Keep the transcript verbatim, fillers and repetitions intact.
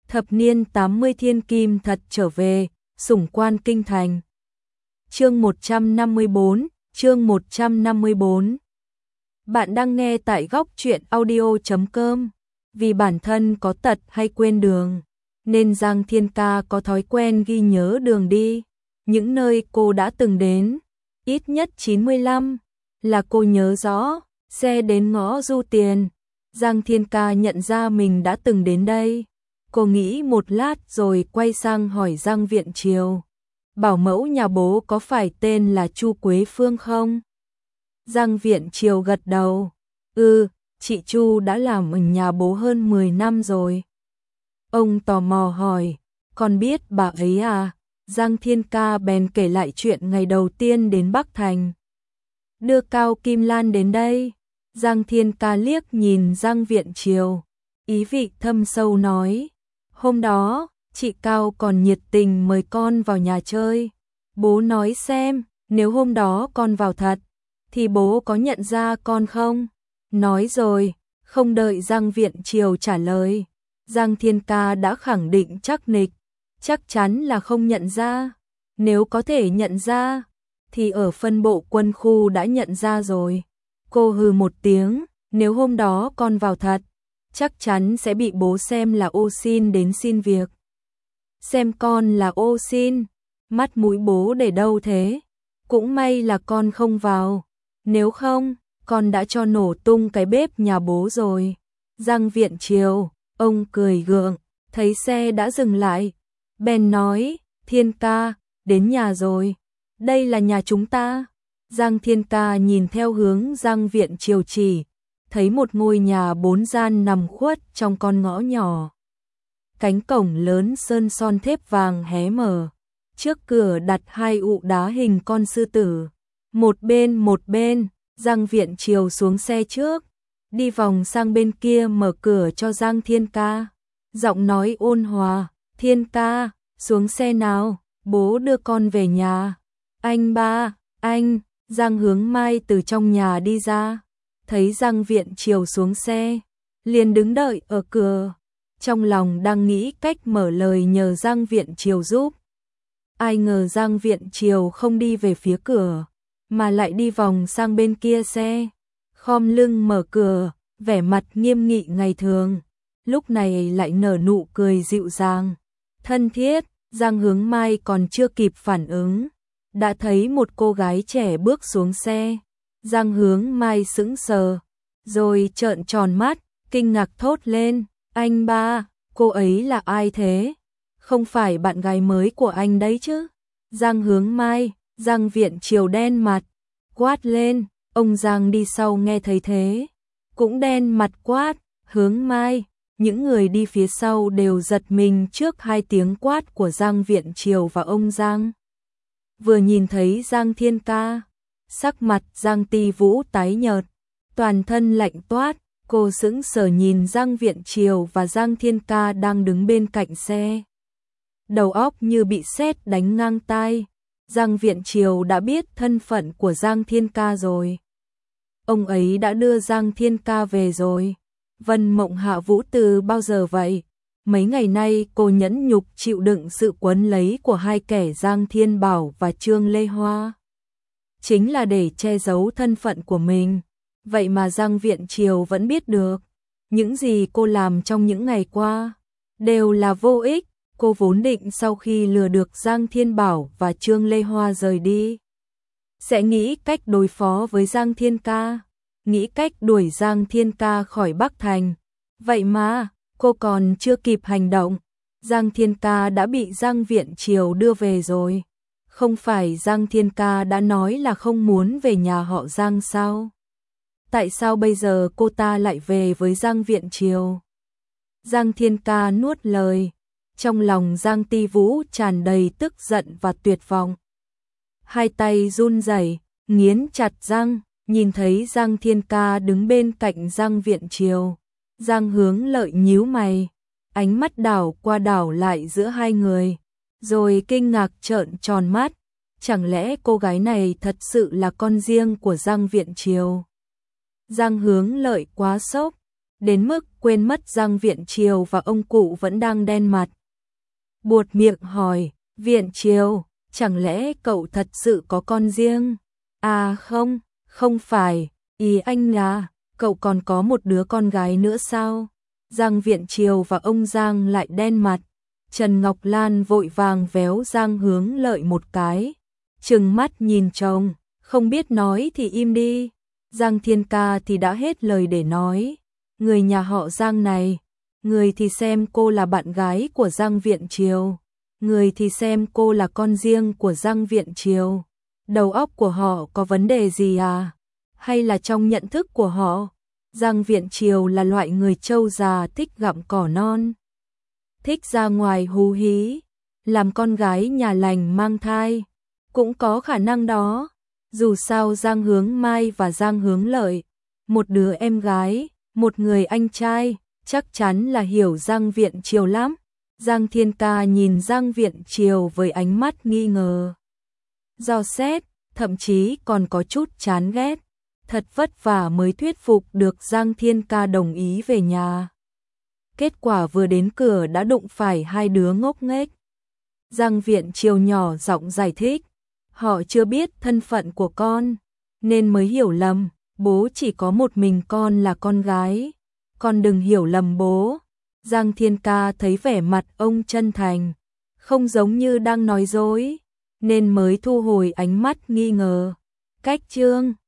Thập niên tám mươi thiên kim thật trở về, sủng quan kinh thành. Chương một trăm năm mươi tư, chương một trăm năm mươi tư. Bạn đang nghe tại góc truyện audio chấm com. Vì bản thân có tật hay quên đường, nên Giang Thiên Ca có thói quen ghi nhớ đường đi. Những nơi cô đã từng đến, ít nhất chín mươi lăm là cô nhớ rõ. Xe đến ngõ Du Tiền, Giang Thiên Ca nhận ra mình đã từng đến đây. Cô nghĩ một lát rồi quay sang hỏi Giang Viện Triều, bảo mẫu nhà bố có phải tên là Chu Quế Phương không? Giang Viện Triều gật đầu, ừ, chị Chu đã làm ở nhà bố hơn mười năm rồi. Ông tò mò hỏi, con biết bà ấy à? Giang Thiên Ca bèn kể lại chuyện ngày đầu tiên đến Bắc Thành, đưa Cao Kim Lan đến đây. Giang Thiên Ca liếc nhìn Giang Viện Triều, ý vị thâm sâu nói, hôm đó, chị Cao còn nhiệt tình mời con vào nhà chơi. Bố nói xem, nếu hôm đó con vào thật, thì bố có nhận ra con không? Nói rồi, không đợi Giang Viện Triều trả lời, Giang Thiên Ca đã khẳng định chắc nịch, chắc chắn là không nhận ra. Nếu có thể nhận ra, thì ở phân bộ quân khu đã nhận ra rồi. Cô hừ một tiếng, nếu hôm đó con vào thật, chắc chắn sẽ bị bố xem là ô xin đến xin việc. Xem con là ô xin, mắt mũi bố để đâu thế? Cũng may là con không vào, nếu không, con đã cho nổ tung cái bếp nhà bố rồi. Giang Viện Triều, ông cười gượng, thấy xe đã dừng lại, bèn nói, Thiên Ca, đến nhà rồi, đây là nhà chúng ta. Giang Thiên Ca nhìn theo hướng Giang Viện Triều chỉ, thấy một ngôi nhà bốn gian nằm khuất trong con ngõ nhỏ. Cánh cổng lớn sơn son thép vàng hé mở, trước cửa đặt hai ụ đá hình con sư tử, một bên một bên. Giang Viện Triều xuống xe trước, đi vòng sang bên kia mở cửa cho Giang Thiên Ca, giọng nói ôn hòa, Thiên Ca, xuống xe nào, bố đưa con về nhà. Anh ba, anh. Giang Hướng Mai từ trong nhà đi ra, thấy Giang Viện Triều xuống xe, liền đứng đợi ở cửa, trong lòng đang nghĩ cách mở lời nhờ Giang Viện Triều giúp. Ai ngờ Giang Viện Triều không đi về phía cửa, mà lại đi vòng sang bên kia xe, khom lưng mở cửa, vẻ mặt nghiêm nghị ngày thường, lúc này lại nở nụ cười dịu dàng, thân thiết. Giang Hướng Mai còn chưa kịp phản ứng, đã thấy một cô gái trẻ bước xuống xe. Giang Hướng Mai sững sờ, rồi trợn tròn mắt, kinh ngạc thốt lên, anh ba, cô ấy là ai thế? Không phải bạn gái mới của anh đấy chứ? Giang Hướng Mai, Giang Viện Triều đen mặt, quát lên. Ông Giang đi sau nghe thấy thế, cũng đen mặt quát, Hướng Mai. Những người đi phía sau đều giật mình trước hai tiếng quát của Giang Viện Triều và ông Giang. Vừa nhìn thấy Giang Thiên Ca, sắc mặt Giang Ti Vũ tái nhợt, toàn thân lạnh toát, cô sững sờ nhìn Giang Viện Triều và Giang Thiên Ca đang đứng bên cạnh xe. Đầu óc như bị sét đánh ngang tai, Giang Viện Triều đã biết thân phận của Giang Thiên Ca rồi. Ông ấy đã đưa Giang Thiên Ca về rồi. Vân Mộng Hạ Vũ từ bao giờ vậy? Mấy ngày nay cô nhẫn nhục chịu đựng sự quấn lấy của hai kẻ Giang Thiên Bảo và Trương Lê Hoa, chính là để che giấu thân phận của mình. Vậy mà Giang Viện Triều vẫn biết được. Những gì cô làm trong những ngày qua đều là vô ích. Cô vốn định sau khi lừa được Giang Thiên Bảo và Trương Lê Hoa rời đi, sẽ nghĩ cách đối phó với Giang Thiên Ca, nghĩ cách đuổi Giang Thiên Ca khỏi Bắc Thành. Vậy mà, cô còn chưa kịp hành động, Giang Thiên Ca đã bị Giang Viện Triều đưa về rồi. Không phải Giang Thiên Ca đã nói là không muốn về nhà họ Giang sao? Tại sao bây giờ cô ta lại về với Giang Viện Triều? Giang Thiên Ca nuốt lời, trong lòng Giang Ti Vũ tràn đầy tức giận và tuyệt vọng. Hai tay run rẩy, nghiến chặt răng, nhìn thấy Giang Thiên Ca đứng bên cạnh Giang Viện Triều. Giang Hướng Lợi nhíu mày, ánh mắt đảo qua đảo lại giữa hai người, rồi kinh ngạc trợn tròn mắt. Chẳng lẽ cô gái này thật sự là con riêng của Giang Viện Triều? Giang Hướng Lợi quá sốc, đến mức quên mất Giang Viện Triều và ông cụ vẫn đang đen mặt. Buột miệng hỏi, Viện Triều, chẳng lẽ cậu thật sự có con riêng? À không, không phải, ý anh là, cậu còn có một đứa con gái nữa sao? Giang Viện Triều và ông Giang lại đen mặt. Trần Ngọc Lan vội vàng véo Giang Hướng Lợi một cái, trừng mắt nhìn chồng, không biết nói thì im đi. Giang Thiên Ca thì đã hết lời để nói, người nhà họ Giang này, người thì xem cô là bạn gái của Giang Viện Triều, người thì xem cô là con riêng của Giang Viện Triều. Đầu óc của họ có vấn đề gì à? Hay là trong nhận thức của họ, Giang Viện Triều là loại người trâu già thích gặm cỏ non, thích ra ngoài hú hí, làm con gái nhà lành mang thai, cũng có khả năng đó. Dù sao Giang Hướng Mai và Giang Hướng Lợi, một đứa em gái, một người anh trai, chắc chắn là hiểu Giang Viện Triều lắm. Giang Thiên Ca nhìn Giang Viện Triều với ánh mắt nghi ngờ, dò xét, thậm chí còn có chút chán ghét. Thật vất vả mới thuyết phục được Giang Thiên Ca đồng ý về nhà. Kết quả vừa đến cửa đã đụng phải hai đứa ngốc nghếch. Giang Viện Triều nhỏ giọng giải thích, họ chưa biết thân phận của con, nên mới hiểu lầm, bố chỉ có một mình con là con gái, con đừng hiểu lầm bố. Giang Thiên Ca thấy vẻ mặt ông chân thành, không giống như đang nói dối, nên mới thu hồi ánh mắt nghi ngờ. Cách chương